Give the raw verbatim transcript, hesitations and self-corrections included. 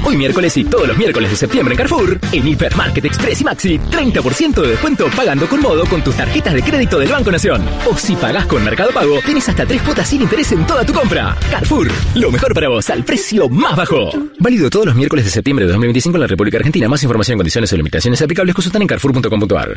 Hoy miércoles y todos los miércoles de septiembre en Carrefour, en Hipermarket Express y Maxi, treinta por ciento de descuento pagando con Modo con tus tarjetas de crédito del Banco Nación. O si pagás con Mercado Pago, tenés hasta tres cuotas sin interés en toda tu compra. Carrefour, lo mejor para vos al precio más bajo. Válido todos los miércoles de septiembre de dos mil veinticinco en la República Argentina. Más información, condiciones o limitaciones aplicables consultan en carrefour punto com punto ar.